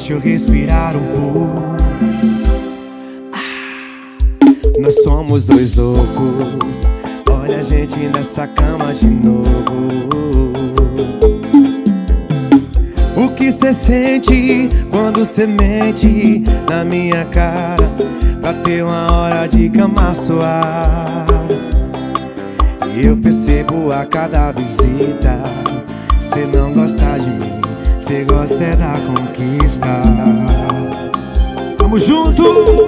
deixa eu respirar um pouco. Nós somos dois loucos, olha a gente nessa cama de novo. O que cê sente quando cê mente na minha cara pra ter uma hora de cama suar? E eu percebo a cada visita, cê não gosta de mim, cê gosta é da conquista. Vamos junto!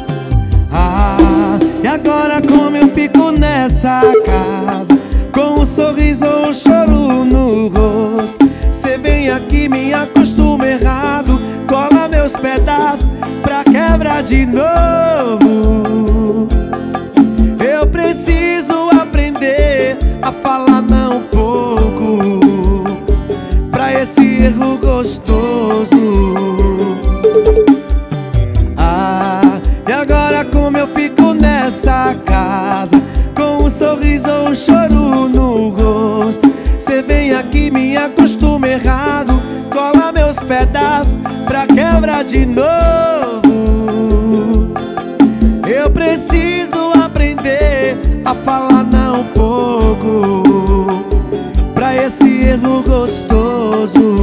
E agora como eu fico nessa casa, com um sorriso ou um choro no rosto? Cê vem aqui, me acostuma errado, cola meus pedaços pra quebrar de novo. Eu preciso aprender a falar não pouco pra esse erro gostoso. E agora como eu fico nessa casa, com um sorriso ou um choro no rosto? Cê vem aqui, me acostuma errado, cola meus pedaços pra quebrar de novo. Eu preciso aprender a falar não pouco pra esse erro gostoso.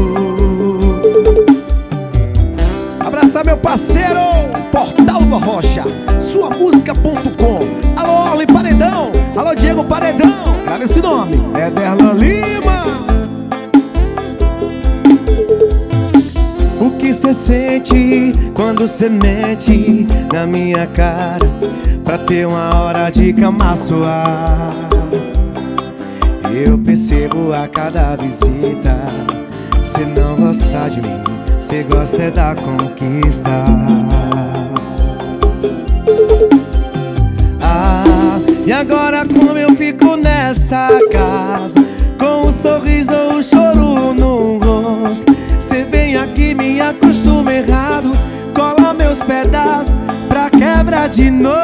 Abraçar meu parceiro Portal do Rocha, suamusica.com. Alô, Orly Paredão, alô, Diego Paredão. Grava esse nome, é Derlan Lima. O que cê sente quando cê mente na minha cara pra ter uma hora de cama suar? Eu percebo a cada visita, cê não gosta de mim, cê gosta é da conquista. E agora como eu fico nessa casa, com um sorriso ou um choro no rosto? Cê vem aqui, me acostuma errado, cola meus pedaços pra quebrar de novo.